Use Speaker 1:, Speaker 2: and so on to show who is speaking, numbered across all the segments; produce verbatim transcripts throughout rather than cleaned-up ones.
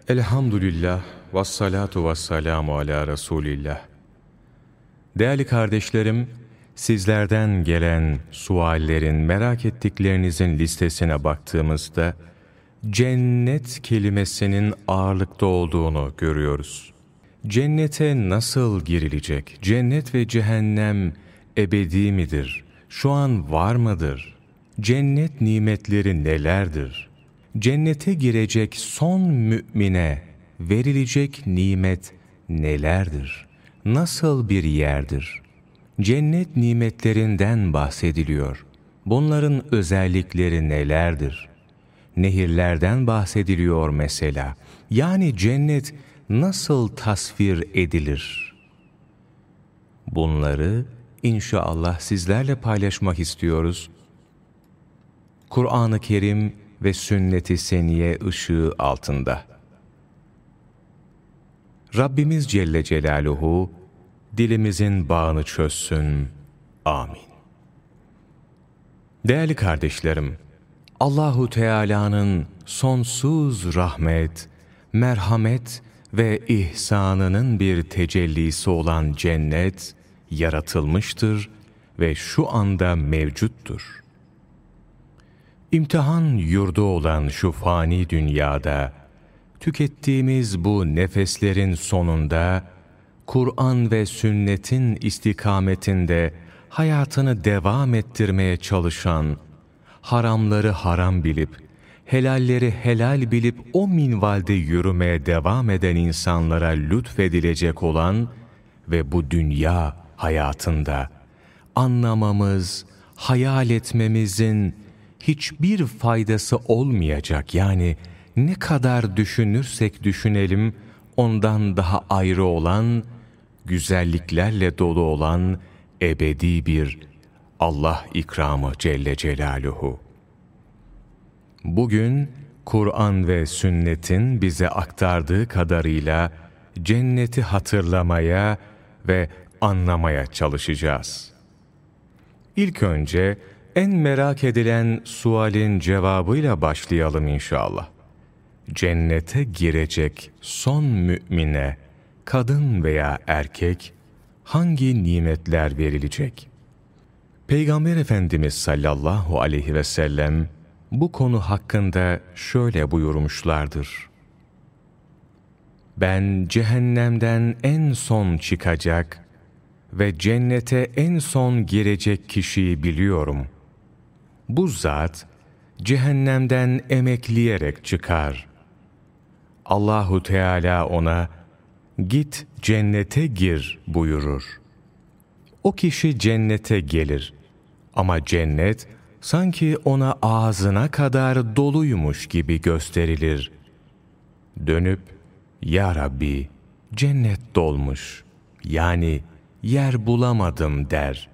Speaker 1: Elhamdülillah ve salatu ve selamu ala Resulillah. Değerli kardeşlerim, sizlerden gelen suallerin, merak ettiklerinizin listesine baktığımızda cennet kelimesinin ağırlıkta olduğunu görüyoruz. Cennete nasıl girilecek? Cennet ve cehennem ebedi midir? Şu an var mıdır? Cennet nimetleri nelerdir? Cennete girecek son mümine verilecek nimet nelerdir? Nasıl bir yerdir? Cennet nimetlerinden bahsediliyor. Bunların özellikleri nelerdir? Nehirlerden bahsediliyor mesela. Yani cennet nasıl tasvir edilir? Bunları inşallah sizlerle paylaşmak istiyoruz. Kur'an-ı Kerim ve sünnet-i seniye ışığı altında. Rabbimiz Celle Celaluhu dilimizin bağını çözsün. Amin. Değerli kardeşlerim, Allahu Teala'nın sonsuz rahmet, merhamet ve ihsanının bir tecellisi olan cennet yaratılmıştır ve şu anda mevcuttur. İmtihan yurdu olan şu fani dünyada, tükettiğimiz bu nefeslerin sonunda, Kur'an ve sünnetin istikametinde hayatını devam ettirmeye çalışan, haramları haram bilip, helalleri helal bilip o minvalde yürümeye devam eden insanlara lütfedilecek olan ve bu dünya hayatında anlamamız, hayal etmemizin hiçbir faydası olmayacak. Yani ne kadar düşünürsek düşünelim, ondan daha ayrı olan, güzelliklerle dolu olan ebedi bir Allah ikramı Celle Celaluhu. Bugün Kur'an ve sünnetin bize aktardığı kadarıyla cenneti hatırlamaya ve anlamaya çalışacağız. İlk önce en merak edilen sualin cevabıyla başlayalım inşallah. Cennete girecek son mümine, kadın veya erkek, hangi nimetler verilecek? Peygamber Efendimiz sallallahu aleyhi ve sellem bu konu hakkında şöyle buyurmuşlardır. Ben cehennemden en son çıkacak ve cennete en son girecek kişiyi biliyorum. Bu zat cehennemden emekleyerek çıkar. Allahu Teala ona git cennete gir buyurur. O kişi cennete gelir ama cennet sanki ona ağzına kadar doluymuş gibi gösterilir. Dönüp ya Rabbi cennet dolmuş, yani yer bulamadım der.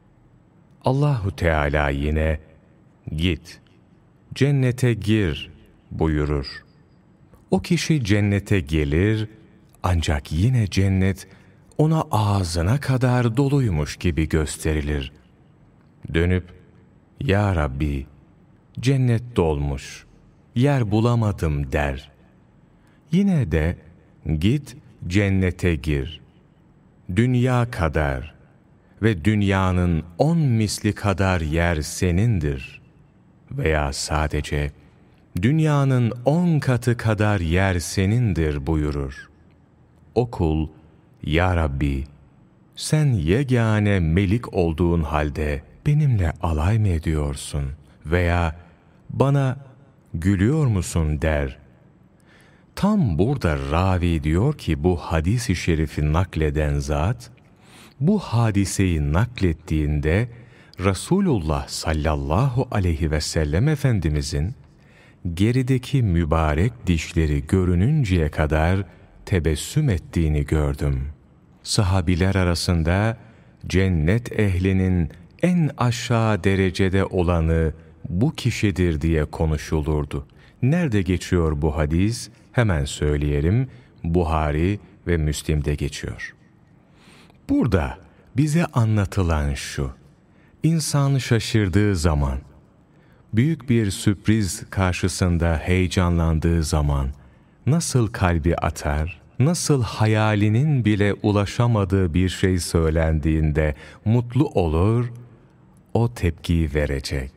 Speaker 1: Allahu Teala yine git cennete gir buyurur. O kişi cennete gelir ancak yine cennet ona ağzına kadar doluymuş gibi gösterilir. Dönüp ya Rabbi cennet dolmuş, yer bulamadım der. Yine de git cennete gir. Dünya kadar ve dünyanın on misli kadar yer senindir. Veya sadece dünyanın on katı kadar yer senindir buyurur. O kul, ya Rabbi, sen yegane melik olduğun halde benimle alay mı ediyorsun? Veya bana gülüyor musun der. Tam burada ravi diyor ki bu hadis-i şerifi nakleden zat, bu hadiseyi naklettiğinde Resulullah sallallahu aleyhi ve sellem Efendimizin gerideki mübarek dişleri görününceye kadar tebessüm ettiğini gördüm. Sahabiler arasında cennet ehlinin en aşağı derecede olanı bu kişidir diye konuşulurdu. Nerede geçiyor bu hadis? Hemen söyleyelim. Buhari ve Müslim'de geçiyor. Burada bize anlatılan şu: İnsan şaşırdığı zaman, büyük bir sürpriz karşısında heyecanlandığı zaman nasıl kalbi atar, nasıl hayalinin bile ulaşamadığı bir şey söylendiğinde mutlu olur, o tepkiyi verecek.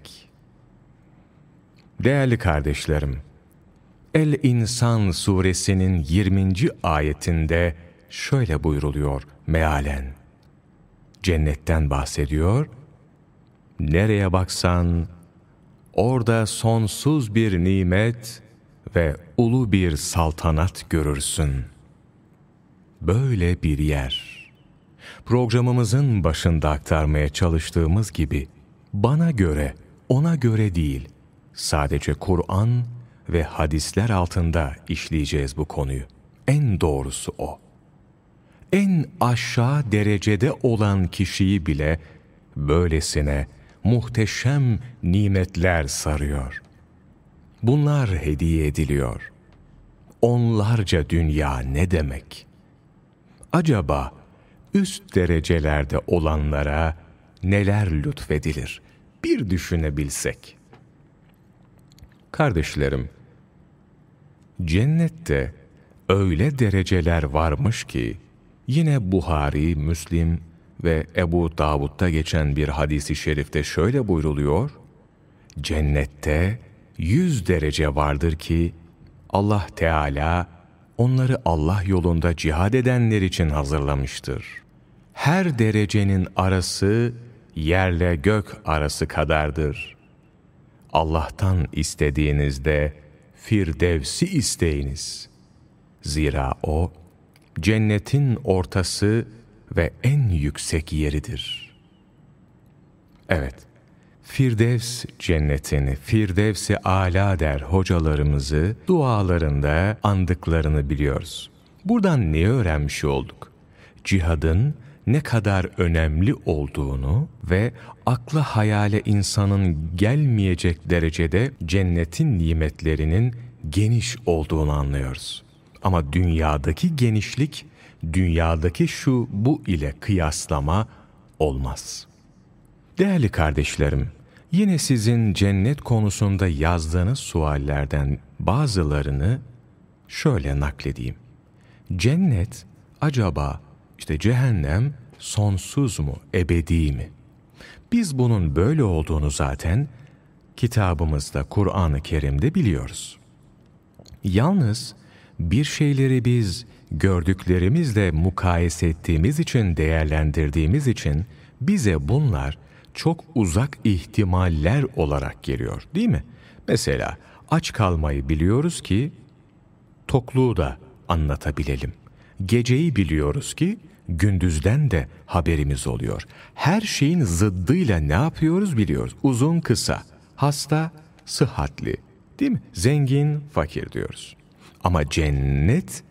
Speaker 1: Değerli kardeşlerim, El-İnsan suresinin yirminci ayetinde şöyle buyruluyor mealen. Cennetten bahsediyor. Nereye baksan orada sonsuz bir nimet ve ulu bir saltanat görürsün. Böyle bir yer. Programımızın başında aktarmaya çalıştığımız gibi bana göre, ona göre değil, sadece Kur'an ve hadisler altında işleyeceğiz bu konuyu. En doğrusu o. En aşağı derecede olan kişiyi bile böylesine muhteşem nimetler sarıyor. Bunlar hediye ediliyor. Onlarca dünya ne demek? Acaba üst derecelerde olanlara neler lütfedilir? Bir düşünebilsek. Kardeşlerim, cennette öyle dereceler varmış ki, yine Buhari, Müslim ve Ebu Davud'da geçen bir hadis-i şerifte şöyle buyruluyor, cennette yüz derece vardır ki, Allah Teala onları Allah yolunda cihad edenler için hazırlamıştır. Her derecenin arası yerle gök arası kadardır. Allah'tan istediğinizde Firdevs'i isteyiniz. Zira o, cennetin ortası ve en yüksek yeridir. Evet, Firdevs cennetini, Firdevs-i Âlâ der hocalarımızı dualarında andıklarını biliyoruz. Buradan ne öğrenmiş olduk? Cihadın ne kadar önemli olduğunu ve akla hayale insanın gelmeyecek derecede cennetin nimetlerinin geniş olduğunu anlıyoruz. Ama dünyadaki genişlik, dünyadaki şu bu ile kıyaslama olmaz. Değerli kardeşlerim, yine sizin cennet konusunda yazdığınız suallerden bazılarını şöyle nakledeyim. Cennet acaba işte cehennem sonsuz mu, ebedi mi? Biz bunun böyle olduğunu zaten kitabımızda, Kur'an-ı Kerim'de biliyoruz. Yalnız bir şeyleri biz gördüklerimizle mukayese ettiğimiz için, değerlendirdiğimiz için bize bunlar çok uzak ihtimaller olarak geliyor, değil mi? Mesela aç kalmayı biliyoruz ki tokluğu da anlatabilelim. Geceyi biliyoruz ki gündüzden de haberimiz oluyor. Her şeyin zıddıyla ne yapıyoruz biliyoruz. Uzun kısa, hasta sıhhatli, değil mi? Zengin fakir diyoruz. Ama cennet,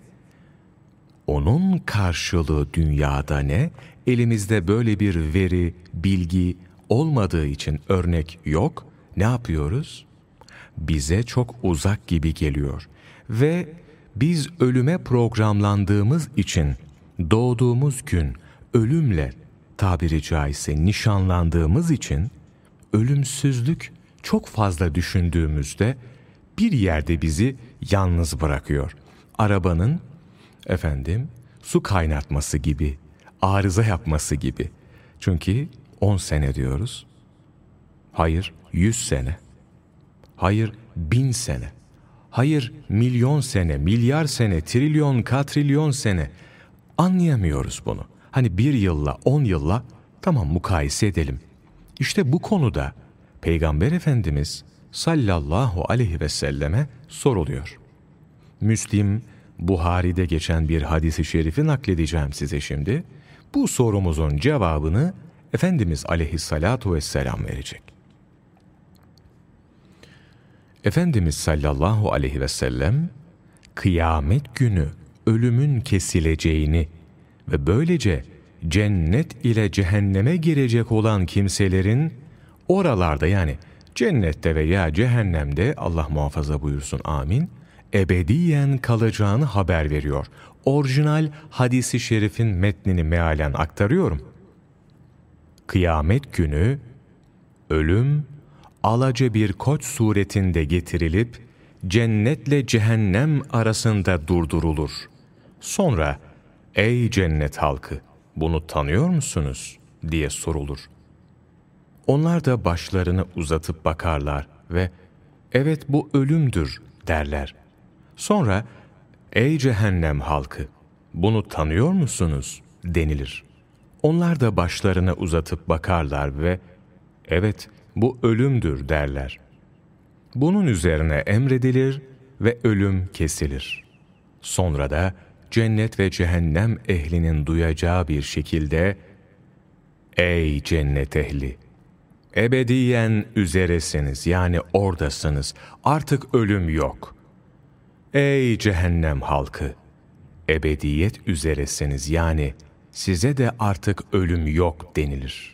Speaker 1: onun karşılığı dünyada ne? Elimizde böyle bir veri, bilgi olmadığı için örnek yok. Ne yapıyoruz? Bize çok uzak gibi geliyor. Ve biz ölüme programlandığımız için doğduğumuz gün ölümle tabiri caizse nişanlandığımız için ölümsüzlük çok fazla düşündüğümüzde bir yerde bizi yalnız bırakıyor. Arabanın efendim su kaynatması gibi, arıza yapması gibi. Çünkü on sene diyoruz. Hayır yüz sene. Hayır bin sene. Hayır milyon sene, milyar sene, trilyon, katrilyon sene. Anlayamıyoruz bunu. Hani bir yılla, on yılla tamam mukayese edelim. İşte bu konuda Peygamber Efendimiz sallallahu aleyhi ve selleme soruluyor. Müslim, Buhari'de geçen bir hadis-i şerifi nakledeceğim size şimdi. Bu sorumuzun cevabını Efendimiz aleyhissalatu vesselam verecek. Efendimiz sallallahu aleyhi ve sellem, kıyamet günü ölümün kesileceğini ve böylece cennet ile cehenneme girecek olan kimselerin oralarda yani cennette veya cehennemde Allah muhafaza buyursun amin, ebediyen kalacağını haber veriyor. Orijinal hadisi şerifin metnini mealen aktarıyorum. Kıyamet günü ölüm alaca bir koç suretinde getirilip cennetle cehennem arasında durdurulur. Sonra, ''Ey cennet halkı, bunu tanıyor musunuz?'' diye sorulur. Onlar da başlarını uzatıp bakarlar ve ''Evet, bu ölümdür.'' derler. Sonra, ''Ey cehennem halkı, bunu tanıyor musunuz?'' denilir. Onlar da başlarını uzatıp bakarlar ve ''Evet, bu ölümdür.'' derler. Bunun üzerine emredilir ve ölüm kesilir. Sonra da cennet ve cehennem ehlinin duyacağı bir şekilde ''Ey cennet ehli! Ebediyen üzeresiniz, yani oradasınız, artık ölüm yok. Ey cehennem halkı! Ebediyet üzeresiniz, yani size de artık ölüm yok denilir.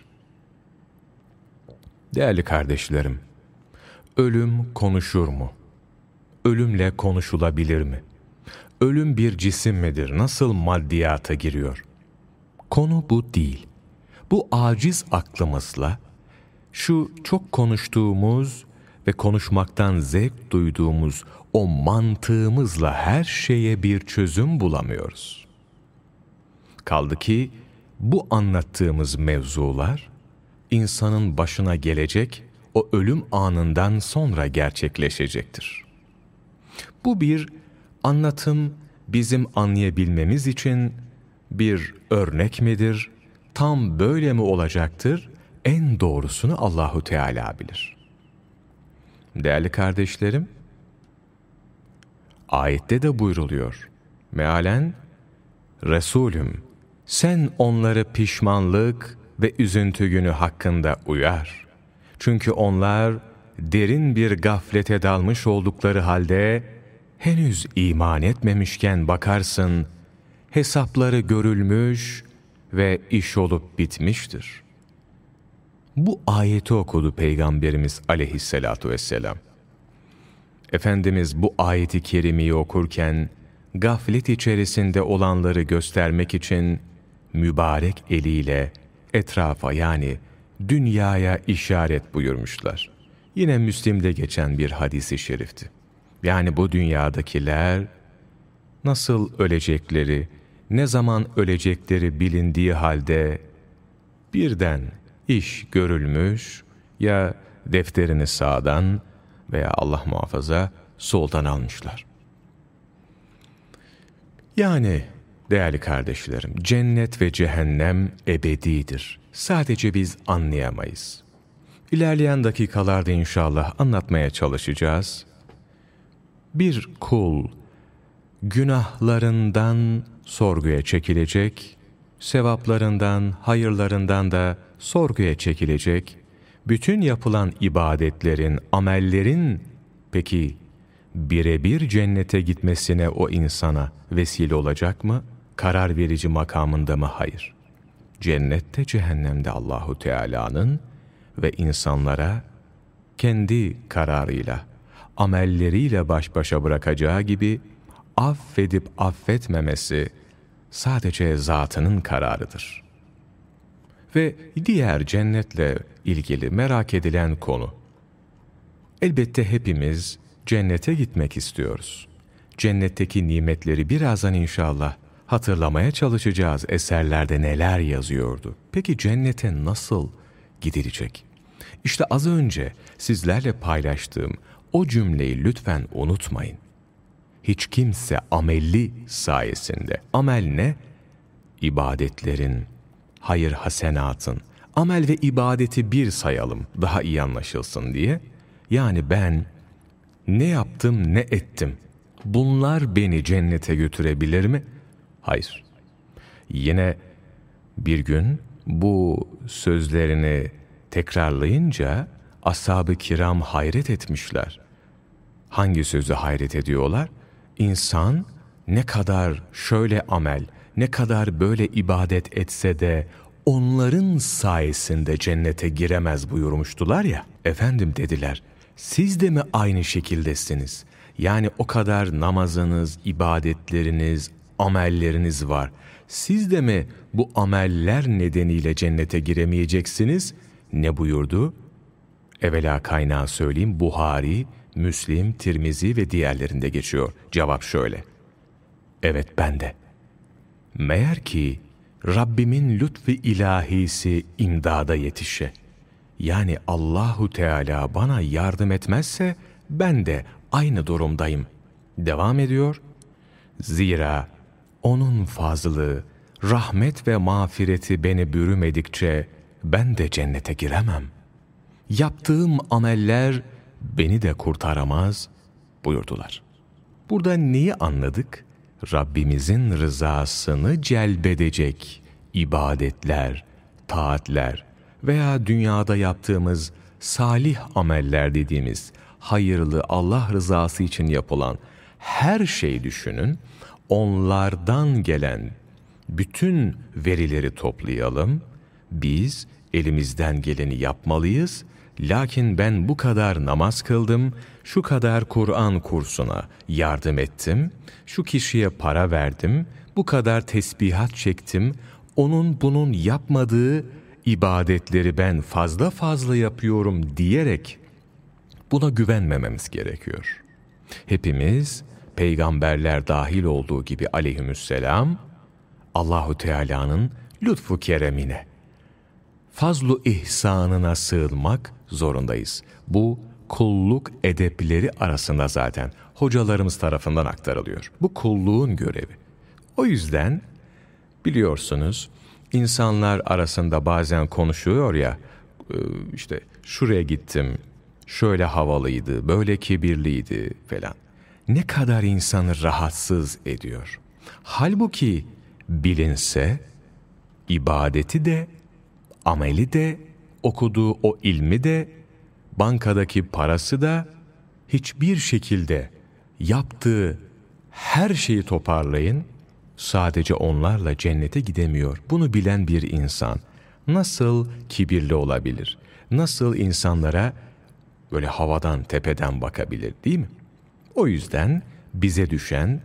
Speaker 1: Değerli kardeşlerim, ölüm konuşur mu? Ölümle konuşulabilir mi? Ölüm bir cisim midir? Nasıl maddiyata giriyor? Konu bu değil. Bu aciz aklımızla, şu çok konuştuğumuz ve konuşmaktan zevk duyduğumuz o mantığımızla her şeye bir çözüm bulamıyoruz. Kaldı ki bu anlattığımız mevzular, insanın başına gelecek o ölüm anından sonra gerçekleşecektir. Bu bir anlatım, bizim anlayabilmemiz için bir örnek midir? Tam böyle mi olacaktır? En doğrusunu Allahu Teala bilir. Değerli kardeşlerim, ayette de buyruluyor. Mealen, Resulüm, sen onları pişmanlık ve üzüntü günü hakkında uyar. Çünkü onlar derin bir gaflete dalmış oldukları halde henüz iman etmemişken bakarsın, hesapları görülmüş ve iş olup bitmiştir. Bu ayeti okudu Peygamberimiz aleyhissalatu vesselam. Efendimiz bu ayeti kerimeyi okurken gaflet içerisinde olanları göstermek için mübarek eliyle etrafa, yani dünyaya işaret buyurmuşlar. Yine Müslim'de geçen bir hadis-i şerifti. Yani bu dünyadakiler nasıl ölecekleri, ne zaman ölecekleri bilindiği halde birden iş görülmüş, ya defterini sağdan veya Allah muhafaza soldan almışlar. Yani değerli kardeşlerim, cennet ve cehennem ebedidir. Sadece biz anlayamayız. İlerleyen dakikalarda inşallah anlatmaya çalışacağız. Bir kul günahlarından sorguya çekilecek, sevaplarından, hayırlarından da sorguya çekilecek. Bütün yapılan ibadetlerin, amellerin peki birebir cennete gitmesine o insana vesile olacak mı? Karar verici makamında mı? Hayır. Cennette, cehennemde Allahu Teala'nın ve insanlara kendi kararıyla, amelleriyle baş başa bırakacağı gibi affedip affetmemesi sadece zatının kararıdır. Ve diğer cennetle ilgili merak edilen konu, elbette hepimiz cennete gitmek istiyoruz. Cennetteki nimetleri birazdan inşallah hatırlamaya çalışacağız. Eserlerde neler yazıyordu? Peki cennete nasıl gidilecek? İşte az önce sizlerle paylaştığım o cümleyi lütfen unutmayın. Hiç kimse amelli sayesinde, amel ne? İbadetlerin, hayır hasenatın, amel ve ibadeti bir sayalım daha iyi anlaşılsın diye. Yani ben ne yaptım, ne ettim? Bunlar beni cennete götürebilir mi? Hayır. Yine bir gün bu sözlerini tekrarlayınca ashab-ı kiram hayret etmişler. Hangi sözü hayret ediyorlar? İnsan ne kadar şöyle amel, ne kadar böyle ibadet etse de onların sayesinde cennete giremez buyurmuştular ya. Efendim dediler, siz de mi aynı şekildesiniz? Yani o kadar namazınız, ibadetleriniz, amelleriniz var. Siz de mi bu ameller nedeniyle cennete giremeyeceksiniz? Ne buyurdu? Evvela kaynağı söyleyeyim, Buhari, Müslim, Tirmizi ve diğerlerinde geçiyor. Cevap şöyle: evet, ben de. Meğer ki Rabbimin lütfu ilahisi imdada yetişe. Yani Allahu Teala bana yardım etmezse ben de aynı durumdayım. Devam ediyor. Zira onun fazlı, rahmet ve mağfireti beni bürümedikçe ben de cennete giremem. Yaptığım ameller beni de kurtaramaz buyurdular. Burada neyi anladık? Rabbimizin rızasını celbedecek ibadetler, taatler veya dünyada yaptığımız salih ameller dediğimiz hayırlı, Allah rızası için yapılan her şeyi düşünün. Onlardan gelen bütün verileri toplayalım. Biz elimizden geleni yapmalıyız. Lakin ben bu kadar namaz kıldım, şu kadar Kur'an kursuna yardım ettim, şu kişiye para verdim, bu kadar tesbihat çektim, onun bunun yapmadığı ibadetleri ben fazla fazla yapıyorum diyerek buna güvenmememiz gerekiyor. Hepimiz, peygamberler dahil olduğu gibi aleyhisselam, Allahu Teala'nın lütfu keremine, fazlu ihsanına sığınmak zorundayız. Bu kulluk edepleri arasında zaten hocalarımız tarafından aktarılıyor. Bu kulluğun görevi. O yüzden biliyorsunuz insanlar arasında bazen konuşuyor ya, işte şuraya gittim, şöyle havalıydı, böyle kibirliydi falan. Ne kadar insanı rahatsız ediyor. Halbuki bilinse ibadeti de, ameli de, okuduğu o ilmi de, bankadaki parası da, hiçbir şekilde yaptığı her şeyi toparlayın, sadece onlarla cennete gidemiyor. Bunu bilen bir insan nasıl kibirli olabilir? Nasıl insanlara böyle havadan, tepeden bakabilir, değil mi? O yüzden bize düşen,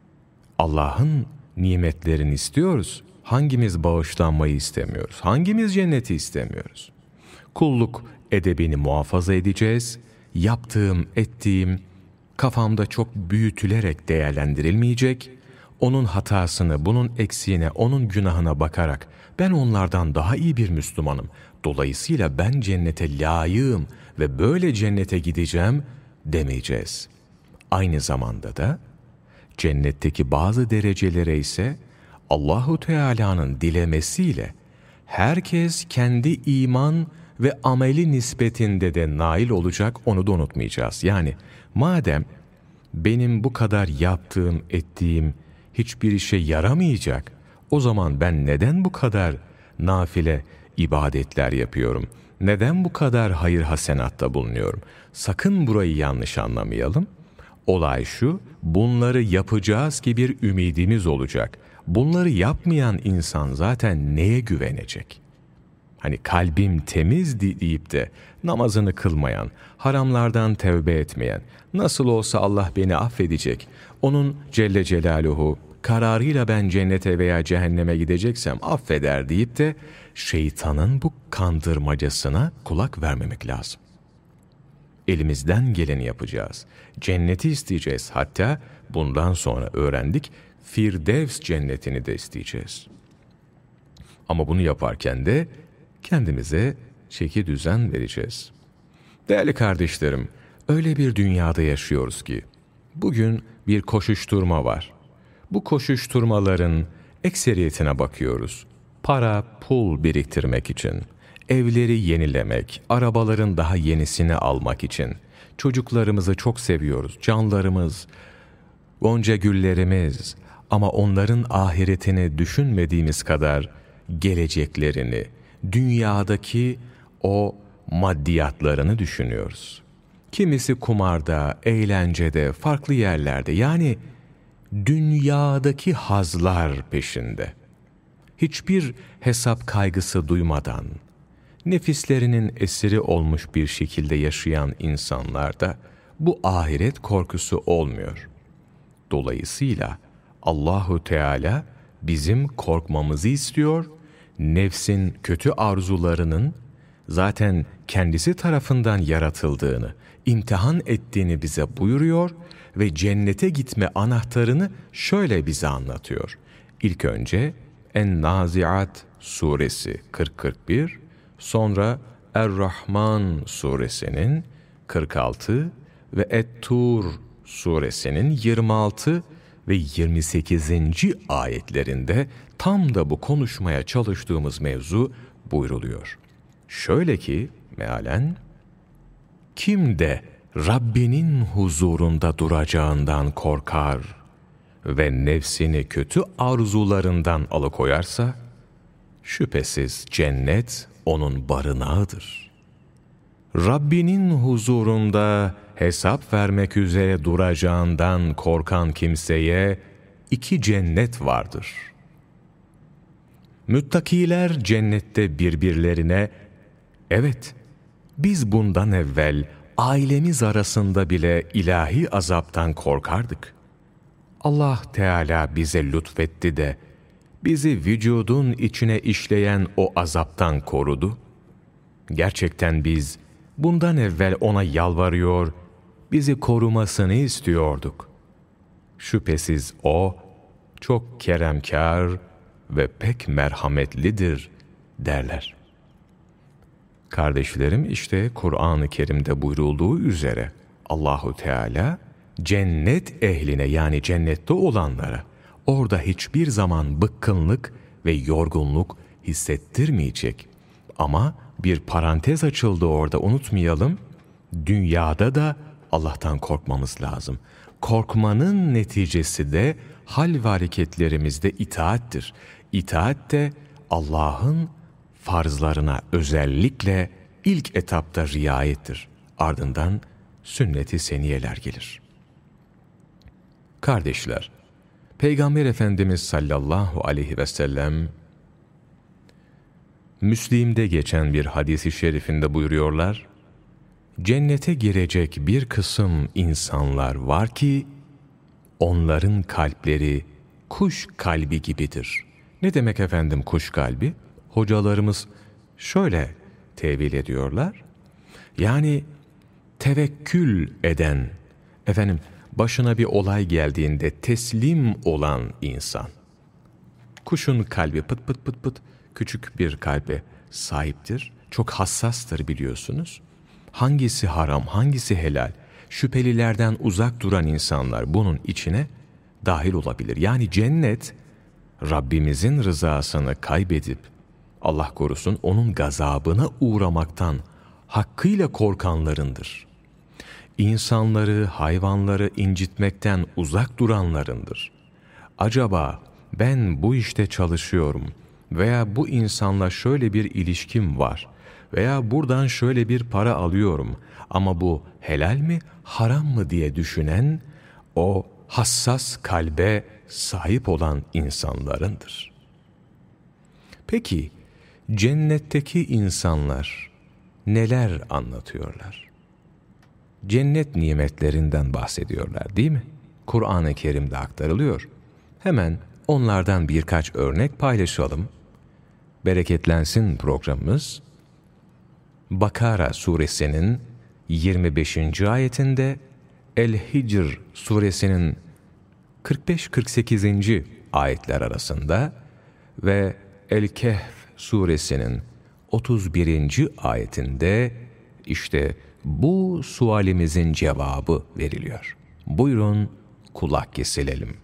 Speaker 1: Allah'ın nimetlerini istiyoruz. Hangimiz bağışlanmayı istemiyoruz? Hangimiz cenneti istemiyoruz? Kulluk edebini muhafaza edeceğiz. Yaptığım, ettiğim kafamda çok büyütülerek değerlendirilmeyecek. Onun hatasını, bunun eksiğine, onun günahına bakarak ben onlardan daha iyi bir Müslümanım, dolayısıyla ben cennete layığım ve böyle cennete gideceğim demeyeceğiz. Aynı zamanda da cennetteki bazı derecelere ise Allahu Teala'nın dilemesiyle herkes kendi iman ve ameli nispetinde de nail olacak, onu da unutmayacağız. Yani madem benim bu kadar yaptığım, ettiğim hiçbir işe yaramayacak, o zaman ben neden bu kadar nafile ibadetler yapıyorum? Neden bu kadar hayır hasenatta bulunuyorum? Sakın burayı yanlış anlamayalım. Olay şu, bunları yapacağız ki bir ümidimiz olacak. Bunları yapmayan insan zaten neye güvenecek? Hani kalbim temiz deyip de namazını kılmayan, haramlardan tevbe etmeyen, nasıl olsa Allah beni affedecek, onun Celle Celaluhu kararıyla ben cennete veya cehenneme gideceksem affeder deyip de şeytanın bu kandırmacasına kulak vermemek lazım. Elimizden geleni yapacağız. Cenneti isteyeceğiz. Hatta bundan sonra öğrendik, Firdevs cennetini de isteyeceğiz. Ama bunu yaparken de kendimize çeki düzen vereceğiz. Değerli kardeşlerim, öyle bir dünyada yaşıyoruz ki bugün bir koşuşturma var. Bu koşuşturmaların ekseriyetine bakıyoruz. Para, pul biriktirmek için, evleri yenilemek, arabaların daha yenisini almak için. Çocuklarımızı çok seviyoruz, canlarımız, gonca güllerimiz, ama onların ahiretini düşünmediğimiz kadar geleceklerini, dünyadaki o maddiyatlarını düşünüyoruz. Kimisi kumarda, eğlencede, farklı yerlerde, yani dünyadaki hazlar peşinde. Hiçbir hesap kaygısı duymadan, nefislerinin esiri olmuş bir şekilde yaşayan insanlarda bu ahiret korkusu olmuyor. Dolayısıyla Allahu Teala bizim korkmamızı istiyor. Nefsin kötü arzularının zaten kendisi tarafından yaratıldığını, imtihan ettiğini bize buyuruyor ve cennete gitme anahtarını şöyle bize anlatıyor. İlk önce En-Nazi'at suresi kırk kırk bir, sonra Er-Rahman suresinin kırk altı ve Et-Tur suresinin yirmi altı ve yirmi sekizinci ayetlerinde tam da bu konuşmaya çalıştığımız mevzu buyruluyor. Şöyle ki mealen, kim de Rabbinin huzurunda duracağından korkar ve nefsini kötü arzularından alıkoyarsa, şüphesiz cennet onun barınağıdır. Rabbinin huzurunda hesap vermek üzere duracağından korkan kimseye iki cennet vardır. Müttakiler cennette birbirlerine, evet, biz bundan evvel ailemiz arasında bile ilahi azaptan korkardık. Allah Teala bize lütfetti de bizi vücudun içine işleyen o azaptan korudu. Gerçekten biz bundan evvel ona yalvarıyor, bizi korumasını istiyorduk. Şüphesiz O çok keremkar ve pek merhametlidir derler. Kardeşlerim, işte Kur'an-ı Kerim'de buyurulduğu üzere Allahu Teala cennet ehline, yani cennette olanlara orada hiçbir zaman bıkkınlık ve yorgunluk hissettirmeyecek. Ama bir parantez açıldı orada, unutmayalım. Dünyada da Allah'tan korkmamız lazım. Korkmanın neticesi de hal ve hareketlerimizde itaattir. İtaat de Allah'ın farzlarına özellikle ilk etapta riayettir. Ardından sünnet-i seniyeler gelir. Kardeşler, Peygamber Efendimiz sallallahu aleyhi ve sellem Müslim'de geçen bir hadis-i şerifinde buyuruyorlar, cennete girecek bir kısım insanlar var ki onların kalpleri kuş kalbi gibidir. Ne demek efendim kuş kalbi? Hocalarımız şöyle tevil ediyorlar. Yani tevekkül eden, efendim başına bir olay geldiğinde teslim olan insan. Kuşun kalbi pıt pıt pıt pıt küçük bir kalbe sahiptir. Çok hassastır biliyorsunuz. Hangisi haram, hangisi helal? Şüphelilerden uzak duran insanlar bunun içine dahil olabilir. Yani cennet, Rabbimizin rızasını kaybedip, Allah korusun, onun gazabına uğramaktan hakkıyla korkanlarındır. İnsanları, hayvanları incitmekten uzak duranlarındır. Acaba ben bu işte çalışıyorum veya bu insanla şöyle bir ilişkim var veya buradan şöyle bir para alıyorum ama bu helal mi, haram mı diye düşünen o hassas kalbe sahip olan insanlarındır. Peki cennetteki insanlar neler anlatıyorlar? Cennet nimetlerinden bahsediyorlar, değil mi? Kur'an-ı Kerim'de aktarılıyor. Hemen onlardan birkaç örnek paylaşalım. Bereketlensin programımız. Bakara suresinin yirmi beşinci ayetinde, El-Hicr suresinin kırk beş kırk sekizinci ayetler arasında ve El-Kehf suresinin otuz birinci ayetinde işte bu sualimizin cevabı veriliyor. Buyurun kulak kesilelim.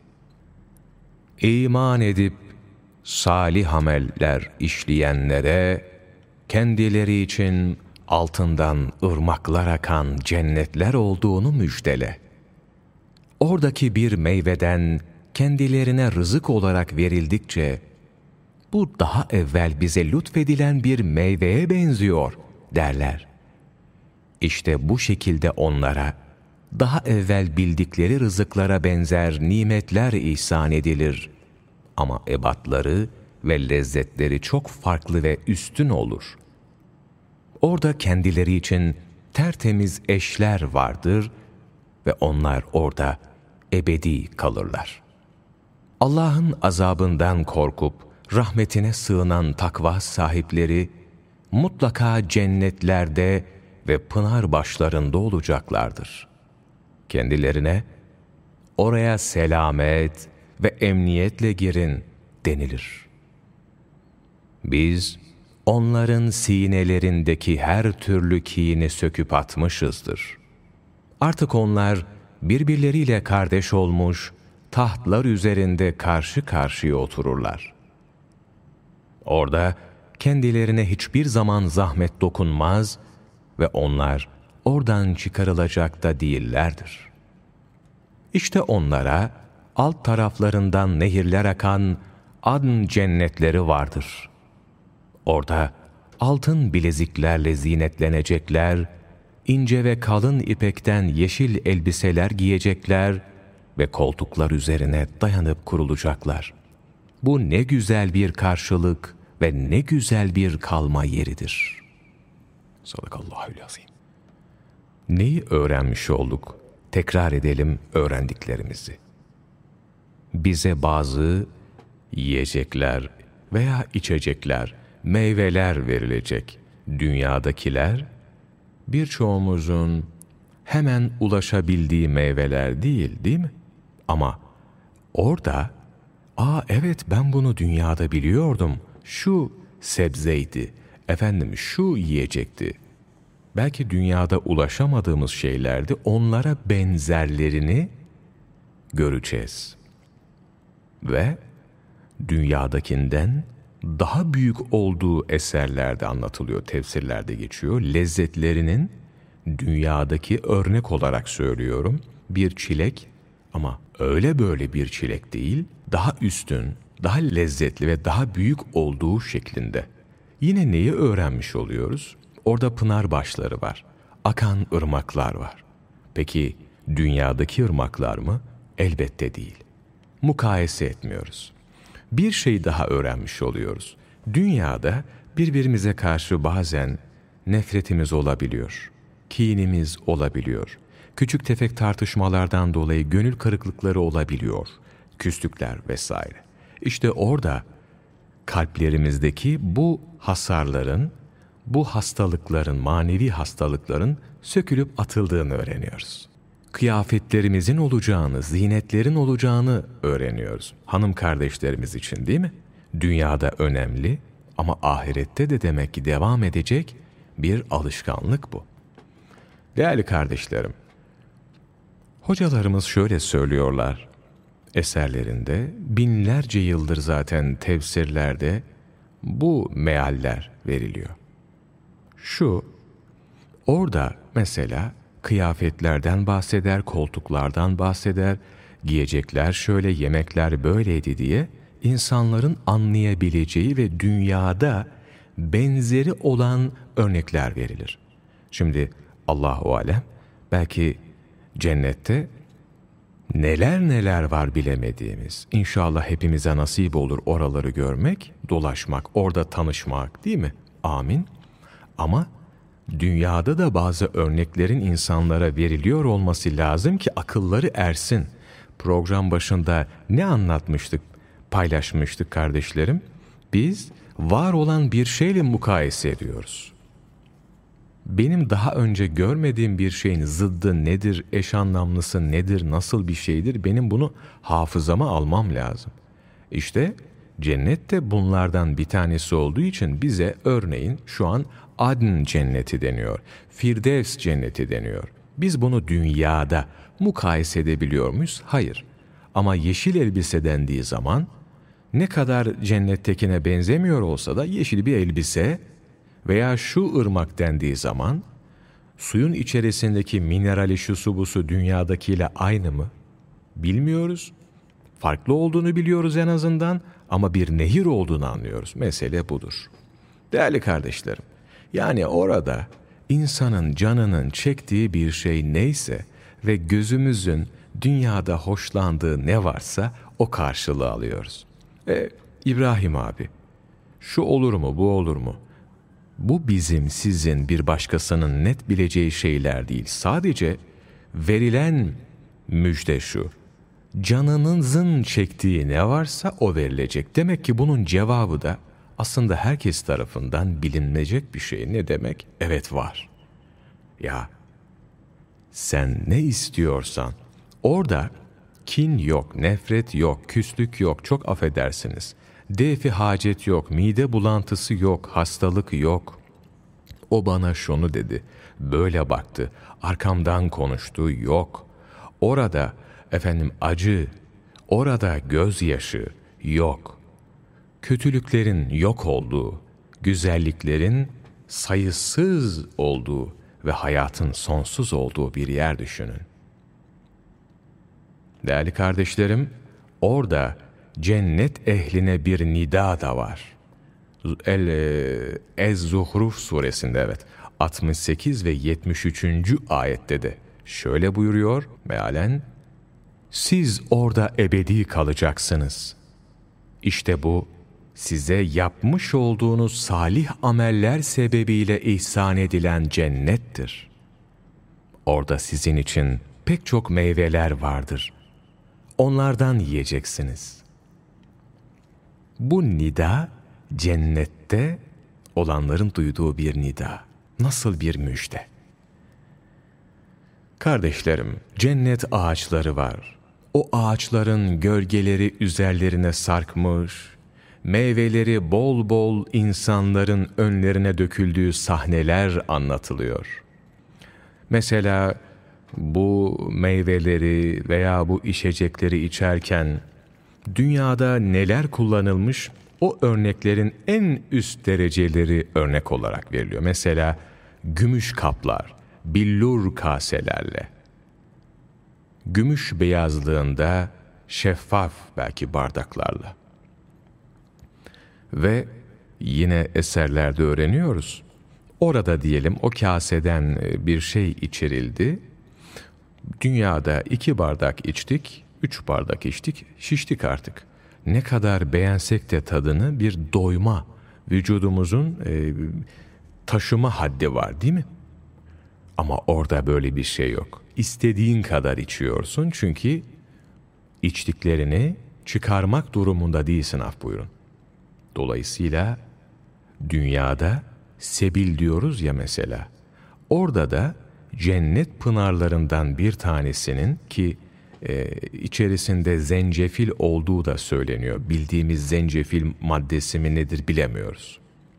Speaker 1: İman edip salih ameller işleyenlere kendileri için altından ırmaklar akan cennetler olduğunu müjdele. Oradaki bir meyveden kendilerine rızık olarak verildikçe, bu daha evvel bize lütfedilen bir meyveye benziyor derler. İşte bu şekilde onlara daha evvel bildikleri rızıklara benzer nimetler ihsan edilir. Ama ebatları ve lezzetleri çok farklı ve üstün olur. Orada kendileri için tertemiz eşler vardır ve onlar orada ebedi kalırlar. Allah'ın azabından korkup rahmetine sığınan takva sahipleri mutlaka cennetlerde ve pınar başlarında olacaklardır. Kendilerine oraya selamet ve emniyetle girin denilir. Biz onların sinelerindeki her türlü kini söküp atmışızdır. Artık onlar birbirleriyle kardeş olmuş, tahtlar üzerinde karşı karşıya otururlar. Orada kendilerine hiçbir zaman zahmet dokunmaz ve onlar oradan çıkarılacak da değillerdir. İşte onlara alt taraflarından nehirler akan Adn cennetleri vardır. Orada altın bileziklerle zinetlenecekler, ince ve kalın ipekten yeşil elbiseler giyecekler ve koltuklar üzerine dayanıp kurulacaklar. Bu ne güzel bir karşılık ve ne güzel bir kalma yeridir. Sadakallahü'l-azim. Neyi öğrenmiş olduk? Tekrar edelim öğrendiklerimizi. Bize bazı yiyecekler veya içecekler, meyveler verilecek. Dünyadakiler birçoğumuzun hemen ulaşabildiği meyveler değil, değil mi? Ama orada, ''Aa evet ben bunu dünyada biliyordum, şu sebzeydi, efendim şu yiyecekti.'' Belki dünyada ulaşamadığımız şeylerdi, onlara benzerlerini göreceğiz. Ve dünyadakinden daha büyük olduğu eserlerde anlatılıyor, tefsirlerde geçiyor. Lezzetlerinin dünyadaki örnek olarak söylüyorum, bir çilek ama öyle böyle bir çilek değil, daha üstün, daha lezzetli ve daha büyük olduğu şeklinde. Yine neyi öğrenmiş oluyoruz? Orada pınar başları var, akan ırmaklar var. Peki dünyadaki ırmaklar mı? Elbette değil. Mukayese etmiyoruz. Bir şey daha öğrenmiş oluyoruz. Dünyada birbirimize karşı bazen nefretimiz olabiliyor, kinimiz olabiliyor. Küçük tefek tartışmalardan dolayı gönül kırıklıkları olabiliyor, küslükler vesaire. İşte orada kalplerimizdeki bu hasarların, bu hastalıkların, manevi hastalıkların sökülüp atıldığını öğreniyoruz. Kıyafetlerimizin olacağını, zinetlerin olacağını öğreniyoruz. Hanım kardeşlerimiz için değil mi? Dünyada önemli ama ahirette de demek ki devam edecek bir alışkanlık bu. Değerli kardeşlerim, hocalarımız şöyle söylüyorlar eserlerinde, binlerce yıldır zaten tefsirlerde bu mealler veriliyor. Şu, orada mesela kıyafetlerden bahseder, koltuklardan bahseder, giyecekler şöyle, yemekler böyleydi diye insanların anlayabileceği ve dünyada benzeri olan örnekler verilir. Şimdi Allahu alem, belki cennette neler neler var bilemediğimiz, İnşallah hepimize nasip olur oraları görmek, dolaşmak, orada tanışmak, değil mi? Amin. Ama dünyada da bazı örneklerin insanlara veriliyor olması lazım ki akılları ersin. Program başında ne anlatmıştık, paylaşmıştık kardeşlerim? Biz var olan bir şeyle mukayese ediyoruz. Benim daha önce görmediğim bir şeyin zıddı nedir, eş anlamlısı nedir, nasıl bir şeydir, benim bunu hafızama almam lazım. İşte cennet de bunlardan bir tanesi olduğu için bize örneğin şu an Adn cenneti deniyor, Firdevs cenneti deniyor. Biz bunu dünyada mukayese edebiliyor muyuz? Hayır. Ama yeşil elbise dendiği zaman ne kadar cennettekine benzemiyor olsa da yeşil bir elbise veya şu ırmak dendiği zaman suyun içerisindeki minerali şusu busu dünyadakiyle aynı mı? Bilmiyoruz. Farklı olduğunu biliyoruz en azından ama bir nehir olduğunu anlıyoruz. Mesele budur. Değerli kardeşlerim, yani orada insanın canının çektiği bir şey neyse ve gözümüzün dünyada hoşlandığı ne varsa o karşılığı alıyoruz. E, İbrahim abi, şu olur mu, bu olur mu? Bu bizim, sizin, bir başkasının net bileceği şeyler değil. Sadece verilen müjde şu: canınızın çektiği ne varsa o verilecek. Demek ki bunun cevabı da aslında herkes tarafından bilinmeyecek bir şey. Ne demek? Evet var. Ya sen ne istiyorsan, orada kin yok, nefret yok, küslük yok, çok affedersiniz. Defi hacet yok, mide bulantısı yok, hastalık yok. O bana şunu dedi, böyle baktı, arkamdan konuştu, yok. Orada efendim acı, orada gözyaşı yok. Kötülüklerin yok olduğu, güzelliklerin sayısız olduğu ve hayatın sonsuz olduğu bir yer düşünün. Değerli kardeşlerim, orada cennet ehline bir nida da var. Ez-Zuhruf suresinde, evet, altmış sekiz ve yetmiş üçüncü ayette de şöyle buyuruyor mealen, siz orada ebedi kalacaksınız. İşte bu size yapmış olduğunuz salih ameller sebebiyle ihsan edilen cennettir. Orada sizin için pek çok meyveler vardır. Onlardan yiyeceksiniz. Bu nida, cennette olanların duyduğu bir nida. Nasıl bir müjde. Kardeşlerim, cennet ağaçları var. O ağaçların gölgeleri üzerlerine sarkmış, meyveleri bol bol insanların önlerine döküldüğü sahneler anlatılıyor. Mesela bu meyveleri veya bu içecekleri içerken dünyada neler kullanılmış, o örneklerin en üst dereceleri örnek olarak veriliyor. Mesela gümüş kaplar, billur kaselerle, gümüş beyazlığında şeffaf belki bardaklarla. Ve yine eserlerde öğreniyoruz. Orada diyelim o kaseden bir şey içirildi. Dünyada iki bardak içtik, üç bardak içtik, şiştik artık. Ne kadar beğensek de tadını bir doyma, vücudumuzun e, taşıma haddi var değil mi? Ama orada böyle bir şey yok. İstediğin kadar içiyorsun çünkü içtiklerini çıkarmak durumunda değilsin, af buyurun. Dolayısıyla dünyada sebil diyoruz ya mesela. Orada da cennet pınarlarından bir tanesinin ki e, içerisinde zencefil olduğu da söyleniyor. Bildiğimiz zencefil maddesi mi nedir bilemiyoruz.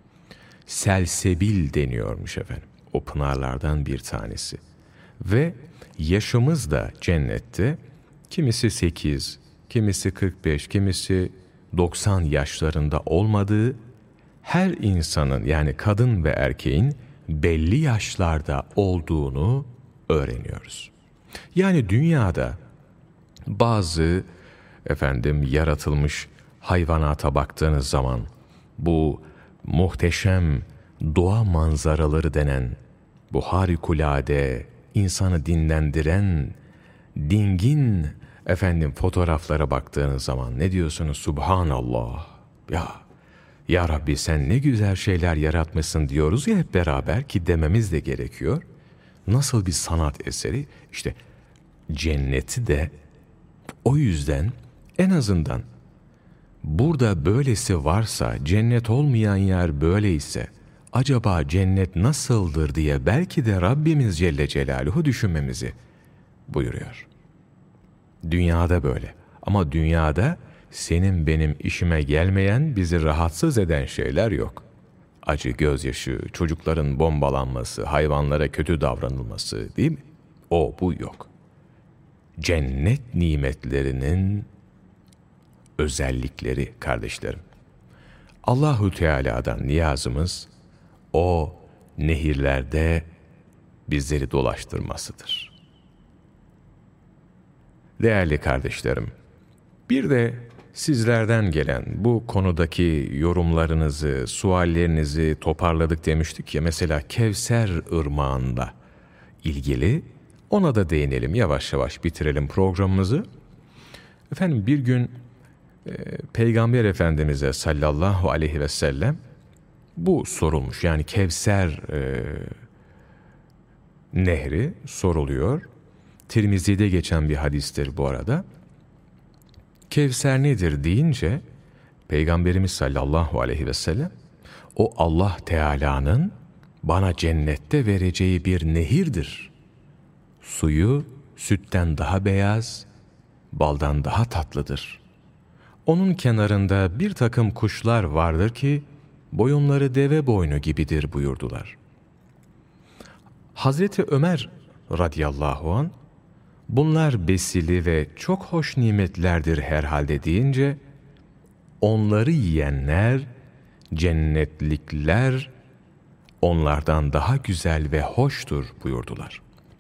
Speaker 1: Selsebil deniyormuş efendim. O pınarlardan bir tanesi. Ve yaşımız da cennette kimisi sekiz, kimisi kırk beş, kimisi doksan yaşlarında olmadığı, her insanın yani kadın ve erkeğin belli yaşlarda olduğunu öğreniyoruz. Yani dünyada bazı efendim yaratılmış hayvanata baktığınız zaman bu muhteşem doğa manzaraları denen, bu harikulade, insanı dinlendiren, dingin efendim fotoğraflara baktığınız zaman ne diyorsunuz? Subhanallah. Ya, ya Rabbi sen ne güzel şeyler yaratmışsın diyoruz ya hep beraber, ki dememiz de gerekiyor. Nasıl bir sanat eseri? İşte cenneti de o yüzden en azından burada böylesi varsa, cennet olmayan yer böyleyse, acaba cennet nasıldır diye belki de Rabbimiz Celle Celaluhu düşünmemizi buyuruyor. Dünyada böyle. Ama dünyada senin benim işime gelmeyen, bizi rahatsız eden şeyler yok. Acı, gözyaşı, çocukların bombalanması, hayvanlara kötü davranılması, değil mi? O, bu yok. Cennet nimetlerinin özellikleri kardeşlerim. Allahu Teala'dan niyazımız o nehirlerde bizleri dolaştırmasıdır. Değerli kardeşlerim, bir de sizlerden gelen bu konudaki yorumlarınızı, suallerinizi toparladık demiştik ya, mesela Kevser Irmağı'nda ilgili, ona da değinelim, yavaş yavaş bitirelim programımızı. Efendim bir gün e, Peygamber Efendimiz'e sallallahu aleyhi ve sellem bu sorulmuş, yani Kevser e, nehri soruluyor. Tirmizi'de geçen bir hadistir bu arada. Kevser nedir deyince Peygamberimiz sallallahu aleyhi ve sellem o Allah Teala'nın bana cennette vereceği bir nehirdir. Suyu sütten daha beyaz, baldan daha tatlıdır. Onun kenarında bir takım kuşlar vardır ki boyunları deve boynu gibidir buyurdular. Hazreti Ömer radıyallahu an bunlar besili ve çok hoş nimetlerdir herhalde deyince onları yiyenler, cennetlikler onlardan daha güzel ve hoştur buyurdular.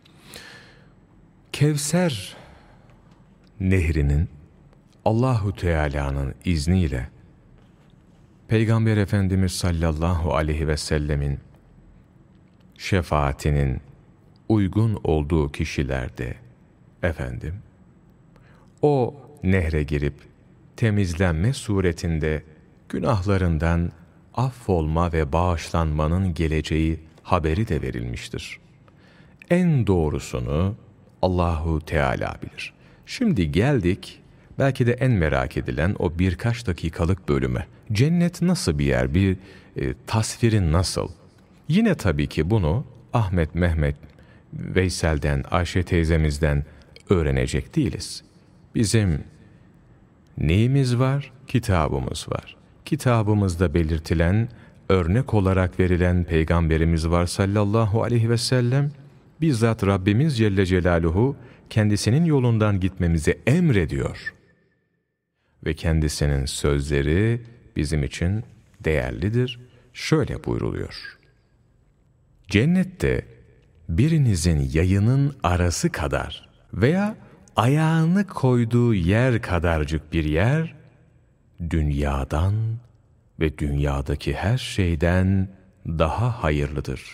Speaker 1: Kevser nehrinin Allahu Teala'nın izniyle Peygamber Efendimiz sallallahu aleyhi ve sellemin şefaatinin uygun olduğu kişilerde efendim o nehre girip temizlenme suretinde günahlarından affolma ve bağışlanmanın geleceği haberi de verilmiştir. En doğrusunu Allahu Teala bilir. Şimdi geldik belki de en merak edilen o birkaç dakikalık bölüme. Cennet nasıl bir yer? Bir e, tasviri nasıl? Yine tabii ki bunu Ahmet, Mehmet, Veysel'den, Ayşe teyzemizden öğrenecek değiliz. Bizim neyimiz var? Kitabımız var. Kitabımızda belirtilen, örnek olarak verilen Peygamberimiz var sallallahu aleyhi ve sellem. Bizzat Rabbimiz Celle Celaluhu kendisinin yolundan gitmemizi emrediyor. Ve kendisinin sözleri bizim için değerlidir. Şöyle buyruluyor. Cennette birinizin yayının arası kadar veya ayağını koyduğu yer kadarcık bir yer, dünyadan ve dünyadaki her şeyden daha hayırlıdır.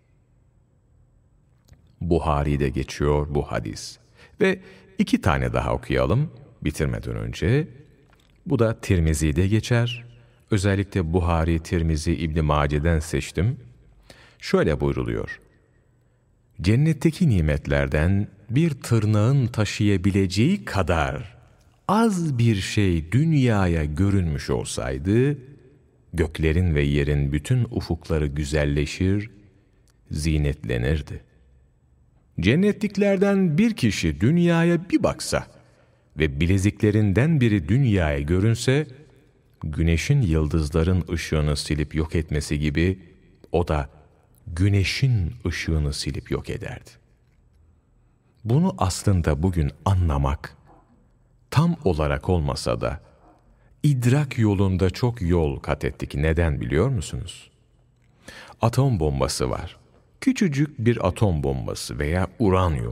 Speaker 1: Buhari'de geçiyor bu hadis. Ve iki tane daha okuyalım bitirmeden önce. Bu da Tirmizi'de geçer. Özellikle Buhari, Tirmizi, İbn Mace'den seçtim. Şöyle buyruluyor. Cennetteki nimetlerden bir tırnağın taşıyabileceği kadar az bir şey dünyaya görünmüş olsaydı, göklerin ve yerin bütün ufukları güzelleşir, zinetlenirdi. Cennetliklerden bir kişi dünyaya bir baksa ve bileziklerinden biri dünyaya görünse, güneşin yıldızların ışığını silip yok etmesi gibi o da güneşin ışığını silip yok ederdi. Bunu aslında bugün anlamak, tam olarak olmasa da idrak yolunda çok yol kat ettik. Neden biliyor musunuz? Atom bombası var. Küçücük bir atom bombası veya uranyum.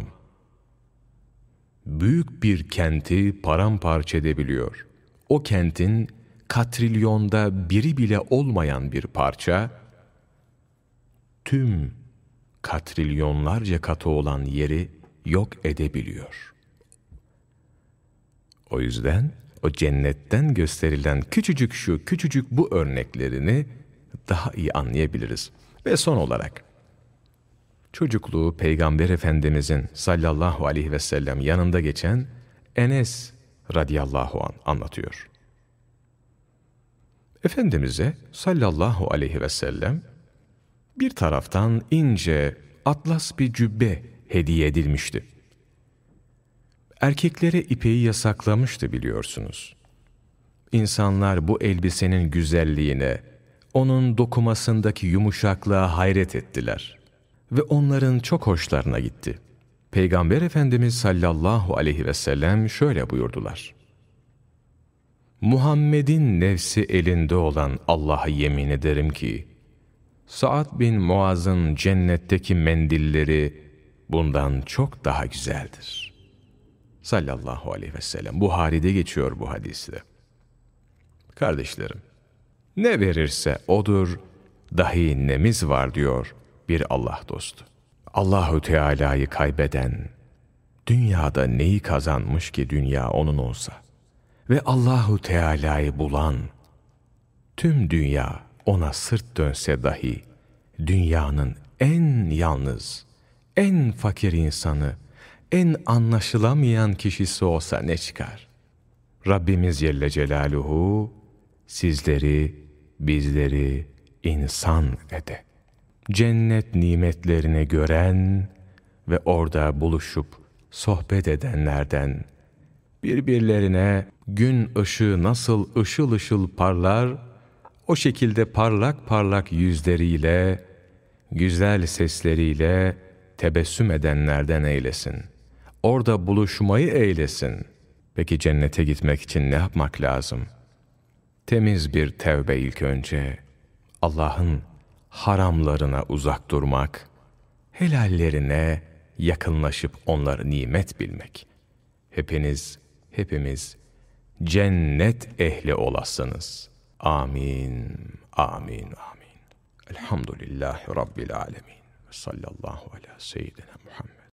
Speaker 1: Büyük bir kenti paramparça edebiliyor. O kentin katrilyonda biri bile olmayan bir parça, tüm katrilyonlarca katı olan yeri yok edebiliyor. O yüzden o cennetten gösterilen küçücük şu, küçücük bu örneklerini daha iyi anlayabiliriz. Ve son olarak, çocukluğu Peygamber Efendimizin sallallahu aleyhi ve sellem yanında geçen Enes radıyallahu anh anlatıyor. Efendimiz'e sallallahu aleyhi ve sellem bir taraftan ince, atlas bir cübbe hediye edilmişti. Erkeklere ipeği yasaklamıştı biliyorsunuz. İnsanlar bu elbisenin güzelliğine, onun dokumasındaki yumuşaklığa hayret ettiler. Ve onların çok hoşlarına gitti. Peygamber Efendimiz sallallahu aleyhi ve sellem şöyle buyurdular. Muhammed'in nefsi elinde olan Allah'a yemin ederim ki, Sa'd bin Muaz'ın cennetteki mendilleri bundan çok daha güzeldir. Sallallahu aleyhi ve sellem. Buhari'de geçiyor bu hadiste. Kardeşlerim, ne verirse odur, dahi nemiz var diyor bir Allah dostu. Allahu Teala'yı kaybeden, dünyada neyi kazanmış ki dünya onun olsa? Ve Allahu Teala'yı bulan, tüm dünya ona sırt dönse dahi, dünyanın en yalnız, en fakir insanı, en anlaşılamayan kişisi olsa ne çıkar? Rabbimiz Celle Celaluhu sizleri, bizleri insan ede. cennet nimetlerini gören ve orada buluşup sohbet edenlerden, birbirlerine gün ışığı nasıl ışıl ışıl parlar, o şekilde parlak parlak yüzleriyle, güzel sesleriyle tebessüm edenlerden eylesin. Orada buluşmayı eylesin. Peki cennete gitmek için ne yapmak lazım? Temiz bir tevbe ilk önce. Allah'ın haramlarına uzak durmak, helallerine yakınlaşıp onları nimet bilmek. Hepiniz, hepimiz cennet ehli olasınız. Amin, amin, amin. Elhamdülillahi Rabbil alemin. Sallallahu ala seyyidina Muhammed.